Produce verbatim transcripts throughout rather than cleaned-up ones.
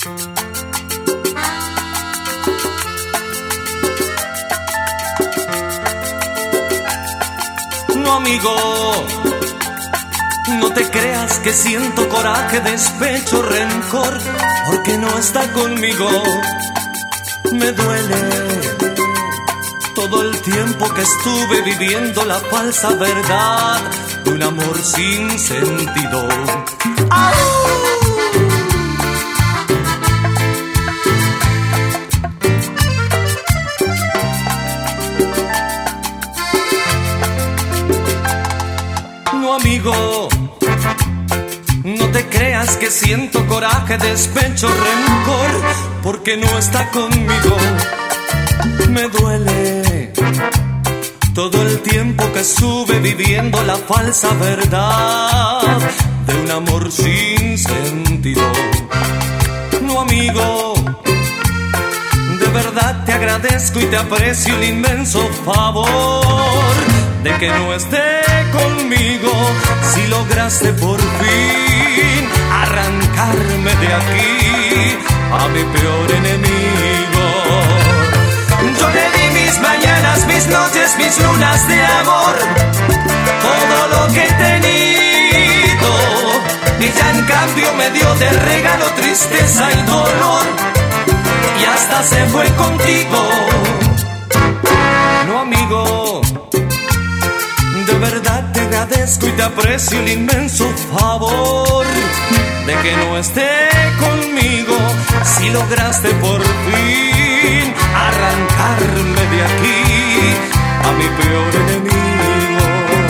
No, amigo, no te creas que siento coraje, despecho, rencor, porque no está conmigo. Me duele todo el tiempo que estuve viviendo la falsa verdad de un amor sin sentido. ¡Au! No, amigo, no te creas que siento coraje, despecho, rencor, porque no está conmigo. Me duele todo el tiempo que estuve viviendo la falsa verdad de un amor sin sentido. No, amigo, de verdad te agradezco y te aprecio el inmenso favor de que no esté conmigo. Si lograste por fin arrancarme de aquí, a mi peor enemigo. Yo le di mis mañanas, mis noches, mis lunas de amor, todo lo que he tenido, y ya en cambio me dio de regalo tristeza y dolor, y hasta se fue contigo. No, amigo, de verdad te agradezco y te aprecio el inmenso favor de que no esté conmigo. Si lograste por fin arrancarme de aquí, a mi peor enemigo.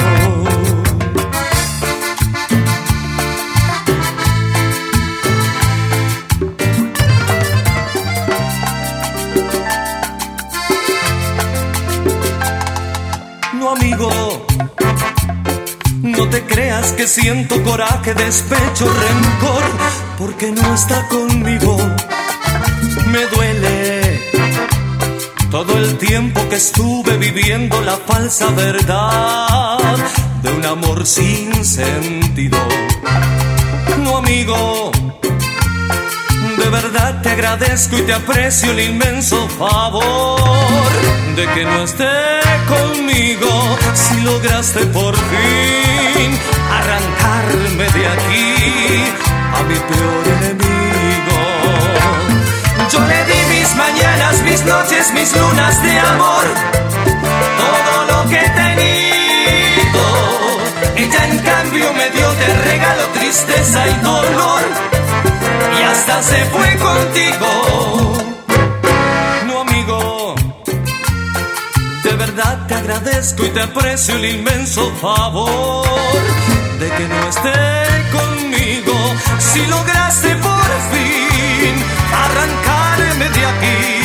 No, amigo, no te creas que siento coraje, despecho, rencor, porque no está conmigo. Me duele todo el tiempo que estuve viviendo la falsa verdad de un amor sin sentido. No, amigo, de verdad te agradezco y te aprecio el inmenso favor de que no esté conmigo. Si lograste por fin arrancarme de aquí, a mi peor enemigo. Yo le di mis mañanas, mis noches, mis lunas de amor, todo lo que he tenido, ella en cambio me dio de regalo tristeza y dolor, y hasta se fue contigo. No, amigo, de verdad te agradezco y te aprecio el inmenso favor de que no esté conmigo. Si lograste por fin arrancarme de aquí,